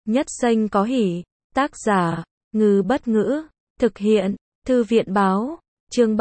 Nhất xanh có hỉ. Tác giả, Ngư Bất Ngữ. Thực hiện, Thư viện Báo. Chương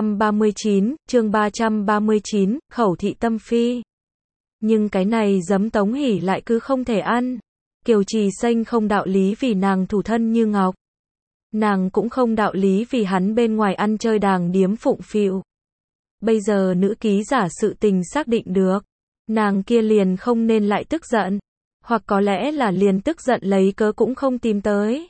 339, khẩu thị tâm phi. Nhưng cái này giấm Tống Hỷ lại cứ không thể ăn. Kiều Trì Xanh không đạo lý vì nàng thủ thân như ngọc. Nàng cũng không đạo lý vì hắn bên ngoài ăn chơi đàng điếm phụng phịu. Bây giờ nữ ký giả sự tình xác định được. Nàng kia liền không nên lại tức giận. Hoặc có lẽ là liền tức giận lấy cớ cũng không tìm tới.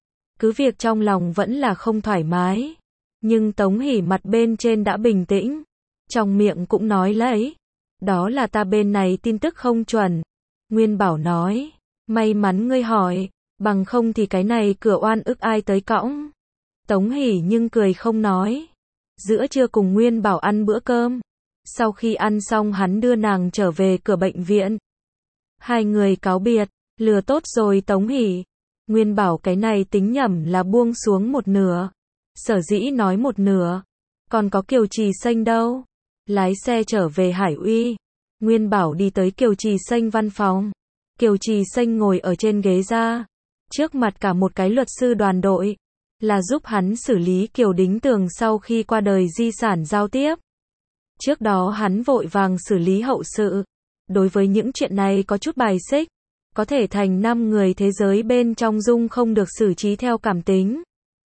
Cứ việc trong lòng vẫn là không thoải mái. Nhưng Tống Hỷ mặt bên trên đã bình tĩnh. Trong miệng cũng nói lấy. Đó là ta bên này tin tức không chuẩn. Nguyên Bảo nói. May mắn ngươi hỏi. Bằng không thì cái này cửa oan ức ai tới cõng. Tống Hỷ nhưng cười không nói. Giữa trưa cùng Nguyên Bảo ăn bữa cơm. Sau khi ăn xong hắn đưa nàng trở về cửa bệnh viện. Hai người cáo biệt. Lừa tốt rồi Tống Hỷ. Nguyên Bảo cái này tính nhẩm là buông xuống một nửa. Sở dĩ nói một nửa. Còn có Kiều Trì Xanh đâu. Lái xe trở về Hải Uy. Nguyên Bảo đi tới Kiều Trì Xanh văn phòng. Kiều Trì Xanh ngồi ở trên ghế ra. Trước mặt cả một cái luật sư đoàn đội. Là giúp hắn xử lý Kiều Đính Tường sau khi qua đời di sản giao tiếp. Trước đó hắn vội vàng xử lý hậu sự. Đối với những chuyện này có chút bài xích. Có thể thành 5 người thế giới bên trong dung không được xử trí theo cảm tính.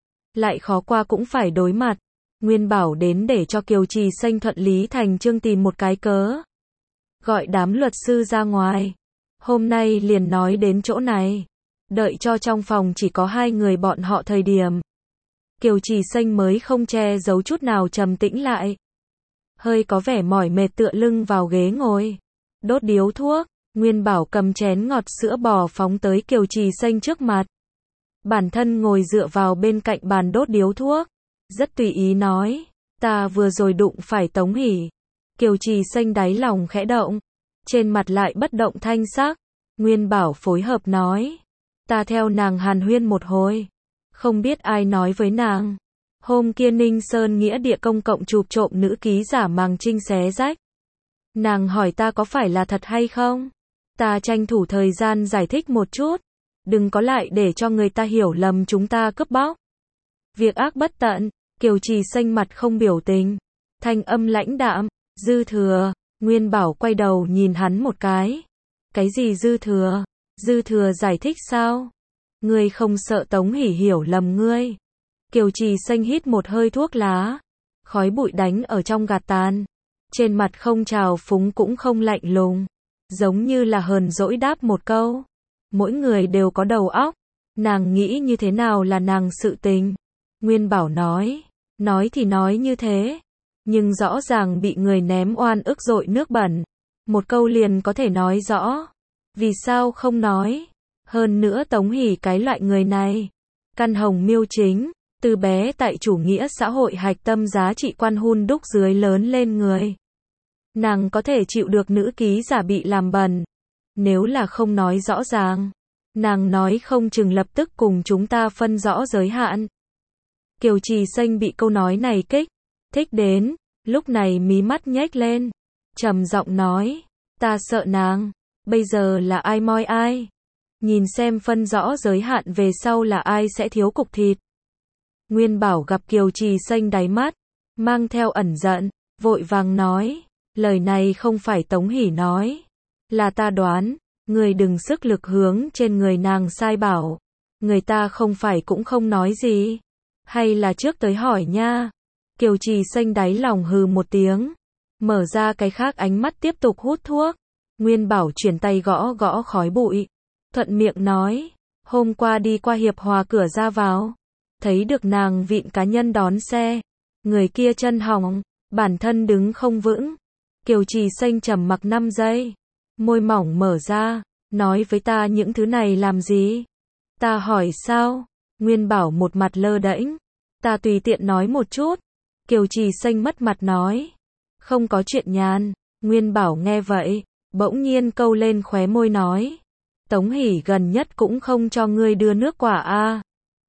Lại khó qua cũng phải đối mặt. Nguyên Bảo đến để cho Kiều Trì Xanh thuận lý thành chương tìm một cái cớ. Gọi đám luật sư ra ngoài. Hôm nay liền nói đến chỗ này. Đợi cho trong phòng chỉ có 2 người bọn họ thời điểm. Kiều Trì Xanh mới không che giấu chút nào trầm tĩnh lại. Hơi có vẻ mỏi mệt tựa lưng vào ghế ngồi. Đốt điếu thuốc. Nguyên Bảo cầm chén ngọt sữa bò phóng tới Kiều Trì Xanh trước mặt. Bản thân ngồi dựa vào bên cạnh bàn đốt điếu thuốc. Rất tùy ý nói. Ta vừa rồi đụng phải Tống Hỷ. Kiều Trì Xanh đáy lòng khẽ động. Trên mặt lại bất động thanh sắc. Nguyên Bảo phối hợp nói. Ta theo nàng hàn huyên một hồi. Không biết ai nói với nàng. Hôm kia Ninh Sơn nghĩa địa công cộng chụp trộm nữ ký giả Màng Trinh xé rách. Nàng hỏi ta có phải là thật hay không? Ta tranh thủ thời gian giải thích một chút. Đừng có lại để cho người ta hiểu lầm chúng ta cướp bóc. Việc ác bất tận. Kiều Trì Xanh mặt không biểu tình. Thanh âm lãnh đạm. Dư thừa. Nguyên Bảo quay đầu nhìn hắn một cái. Cái gì dư thừa? Dư thừa giải thích sao? Ngươi không sợ Tống Hỷ hiểu lầm ngươi? Kiều Trì Xanh hít một hơi thuốc lá. Khói bụi đánh ở trong gạt tàn. Trên mặt không trào phúng cũng không lạnh lùng. Giống như là hờn dỗi đáp một câu. Mỗi người đều có đầu óc. Nàng nghĩ như thế nào là nàng sự tình. Nguyên Bảo nói. Nói thì nói như thế. Nhưng rõ ràng bị người ném oan ức dội nước bẩn. Một câu liền có thể nói rõ. Vì sao không nói? Hơn nữa Tống Hỷ cái loại người này. Căn hồng miêu chính. Từ bé tại chủ nghĩa xã hội hạch tâm giá trị quan hun đúc dưới lớn lên người. Nàng có thể chịu được nữ ký giả bị làm bẩn. Nếu là không nói rõ ràng. Nàng nói không chừng lập tức cùng chúng ta phân rõ giới hạn. Kiều Trì Xanh bị câu nói này thích đến. Lúc này mí mắt nhếch lên. Trầm giọng nói. Ta sợ nàng. Bây giờ là ai moi ai. Nhìn xem phân rõ giới hạn về sau là ai sẽ thiếu cục thịt. Nguyên Bảo gặp Kiều Trì Xanh đáy mắt. Mang theo ẩn giận. Vội vàng nói. Lời này không phải Tống Hỷ nói. Là ta đoán. Người đừng sức lực hướng trên người nàng sai bảo. Người ta không phải cũng không nói gì. Hay là trước tới hỏi nha. Kiều Trì Xanh đáy lòng hừ một tiếng. Mở ra cái khác ánh mắt tiếp tục hút thuốc. Nguyên Bảo chuyển tay gõ gõ khói bụi. Thuận miệng nói. Hôm qua đi qua Hiệp Hòa cửa ra vào. Thấy được nàng vịn cá nhân đón xe. Người kia chân hỏng. Bản thân đứng không vững. Kiều Trì Xanh trầm mặc 5 giây. Môi mỏng mở ra. Nói với ta những thứ này làm gì? Ta hỏi sao? Nguyên Bảo một mặt lơ đễnh. Ta tùy tiện nói một chút. Kiều Trì Xanh mất mặt nói. Không có chuyện nhàn. Nguyên Bảo nghe vậy. Bỗng nhiên câu lên khóe môi nói. Tống Hỷ gần nhất cũng không cho ngươi đưa nước quả a.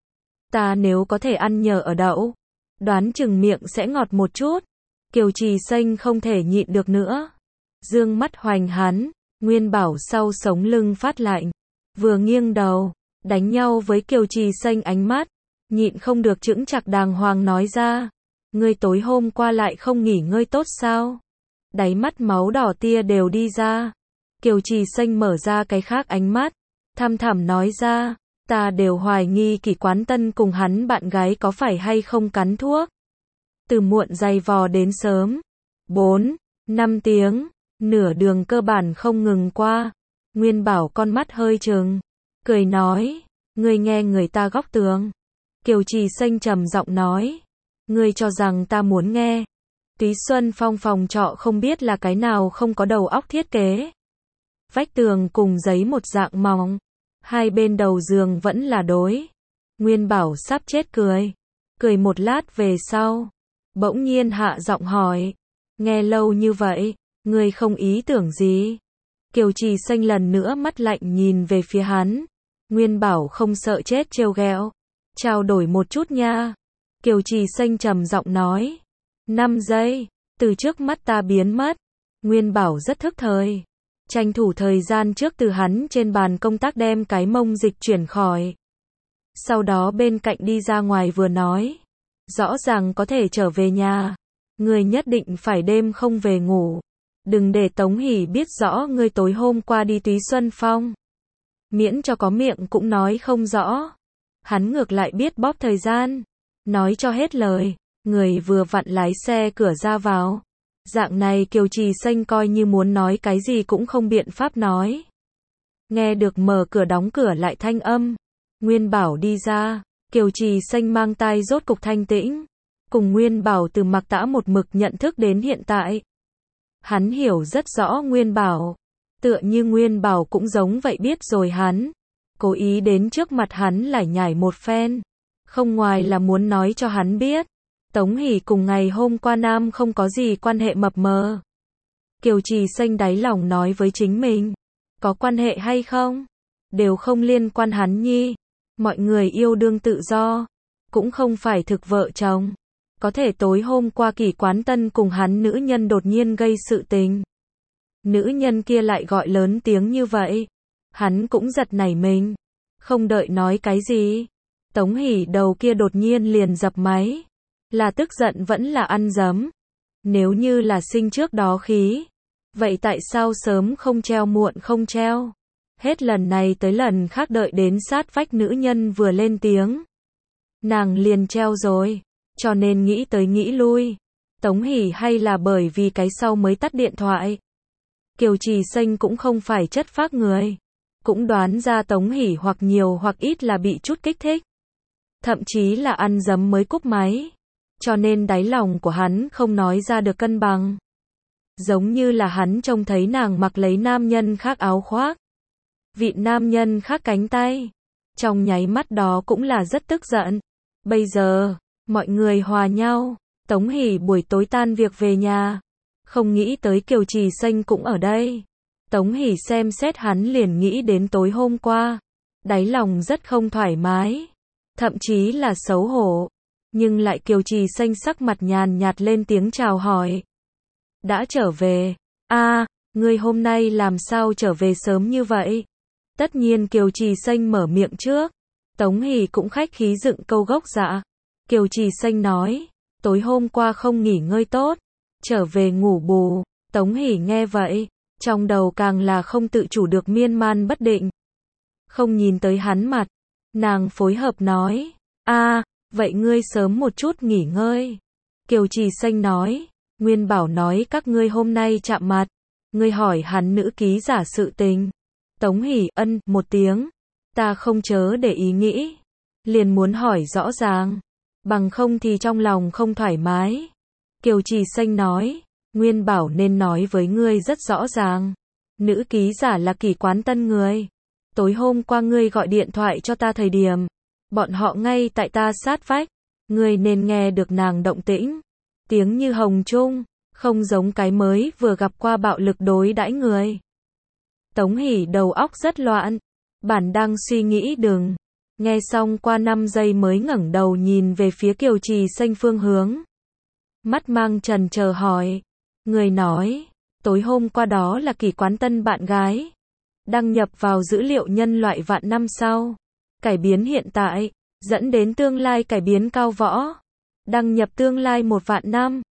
Ta nếu có thể ăn nhờ ở đậu. Đoán chừng miệng sẽ ngọt một chút. Kiều Trì Xanh không thể nhịn được nữa. Dương mắt hoành hắn. Nguyên Bảo sau sống lưng phát lạnh. vừa nghiêng đầu, đánh nhau với Kiều Trì Xanh ánh mắt, nhịn không được chững chạc đàng hoàng nói ra. Ngươi tối hôm qua lại không nghỉ ngơi tốt sao? Đáy mắt máu đỏ tia đều đi ra. Kiều Trì Xanh mở ra cái khác ánh mắt, thăm thẳm nói ra, ta đều hoài nghi Kỷ Quán Tân cùng hắn bạn gái có phải hay không cắn thuốc. Từ muộn dày vò đến sớm, 4, 5 tiếng, nửa đường cơ bản không ngừng qua. Nguyên Bảo con mắt hơi trừng, cười nói, ngươi nghe người ta góc tường. Kiều Trì Xanh trầm giọng nói, ngươi cho rằng ta muốn nghe. Túy Xuân Phong phòng trọ không biết là cái nào không có đầu óc thiết kế. Vách tường cùng giấy một dạng mỏng, hai bên đầu giường vẫn là đối. Nguyên Bảo sắp chết cười. Cười một lát về sau, bỗng nhiên hạ giọng hỏi, nghe lâu như vậy, ngươi không ý tưởng gì? Kiều Trì Xanh lần nữa mắt lạnh nhìn về phía hắn. Nguyên Bảo không sợ chết trêu ghẹo, trao đổi một chút nha. Kiều Trì Xanh trầm giọng nói, 5 giây, từ trước mắt ta biến mất. Nguyên Bảo rất thức thời, tranh thủ thời gian trước từ hắn trên bàn công tác đem cái mông dịch chuyển khỏi. Sau đó bên cạnh đi ra ngoài vừa nói, rõ ràng có thể trở về nhà, ngươi nhất định phải đêm không về ngủ. Đừng để Tống Hỷ biết rõ ngươi tối hôm qua đi Túy Xuân Phong. Miễn cho có miệng cũng nói không rõ. Hắn ngược lại biết bóp thời gian, nói cho hết lời, người vừa vặn lái xe cửa ra vào. Dạng này Kiều Trì Xanh coi như muốn nói cái gì cũng không biện pháp nói. Nghe được mở cửa đóng cửa lại thanh âm, Nguyên Bảo đi ra, Kiều Trì Xanh mang tai rốt cục thanh tĩnh. Cùng Nguyên Bảo từ Mặc Tã một mực nhận thức đến hiện tại. Hắn hiểu rất rõ Nguyên Bảo, tựa như Nguyên Bảo cũng giống vậy biết rồi hắn. Cố ý đến trước mặt hắn lải nhải một phen, không ngoài là muốn nói cho hắn biết, Tống Hỷ cùng ngày hôm qua Nam không có gì quan hệ mập mờ. Kiều Trì Xanh đáy lòng nói với chính mình, có quan hệ hay không, đều không liên quan hắn nhi. Mọi người yêu đương tự do, cũng không phải thực vợ chồng. Có thể tối hôm qua Kỷ Quán Tân cùng hắn nữ nhân đột nhiên gây sự tình. Nữ nhân kia lại gọi lớn tiếng như vậy. Hắn cũng giật nảy mình. Không đợi nói cái gì. Tống Hỷ đầu kia đột nhiên liền dập máy. Là tức giận vẫn là ăn dấm. Nếu như là sinh trước đó khí. Vậy tại sao sớm không treo muộn không treo? Hết lần này tới lần khác đợi đến sát vách nữ nhân vừa lên tiếng. Nàng liền treo rồi. Cho nên nghĩ tới nghĩ lui. Tống Hỷ hay là bởi vì cái sau mới tắt điện thoại. Kiều Trì Xanh cũng không phải chất phác người. Cũng đoán ra Tống Hỷ hoặc nhiều hoặc ít là bị chút kích thích. Thậm chí là ăn dấm mới cúp máy. Cho nên đáy lòng của hắn không nói ra được cân bằng. Giống như là hắn trông thấy nàng mặc lấy nam nhân khác áo khoác. Vịn nam nhân khác cánh tay. Trong nháy mắt đó cũng là rất tức giận. Bây giờ, mọi người hòa nhau. Tống Hỷ buổi tối tan việc về nhà. Không nghĩ tới Kiều Trì Xanh cũng ở đây. Tống Hỷ xem xét hắn liền nghĩ đến tối hôm qua. Đáy lòng rất không thoải mái. Thậm chí là xấu hổ. Nhưng lại Kiều Trì Xanh sắc mặt nhàn nhạt lên tiếng chào hỏi. Đã trở về. Ngươi hôm nay làm sao trở về sớm như vậy? Tất nhiên Kiều Trì Xanh mở miệng trước. Tống Hỷ cũng khách khí dựng câu gốc dạ. Kiều Trì Xanh nói, tối hôm qua không nghỉ ngơi tốt, trở về ngủ bù. Tống Hỷ nghe vậy, trong đầu càng là không tự chủ được miên man bất định. Không nhìn tới hắn mặt, nàng phối hợp nói, vậy ngươi sớm một chút nghỉ ngơi. Kiều Trì Xanh nói, Nguyên Bảo nói các ngươi hôm nay chạm mặt, ngươi hỏi hắn nữ ký giả sự tình. Tống Hỷ một tiếng, ta không chớ để ý nghĩ, liền muốn hỏi rõ ràng. Bằng không thì trong lòng không thoải mái. Kiều Trì Xanh nói, Nguyên Bảo nên nói với ngươi rất rõ ràng. Nữ ký giả là Kỷ Quán Tân người. Tối hôm qua ngươi gọi điện thoại cho ta thời điểm. Bọn họ ngay tại ta sát vách. Ngươi nên nghe được nàng động tĩnh. Tiếng như hồng trung. Không giống cái mới vừa gặp qua bạo lực đối đãi người. Tống Hỷ đầu óc rất loạn. Bản đang suy nghĩ đừng. Nghe xong qua 5 giây mới ngẩng đầu nhìn về phía Kiều Trì Xanh phương hướng. Mắt mang trần chờ hỏi. Người nói, tối hôm qua đó là Kỷ Quán Tân bạn gái. đăng nhập vào dữ liệu nhân loại vạn năm sau. Cải biến hiện tại, dẫn đến tương lai cải biến cao võ. Đăng nhập tương lai 1 vạn năm.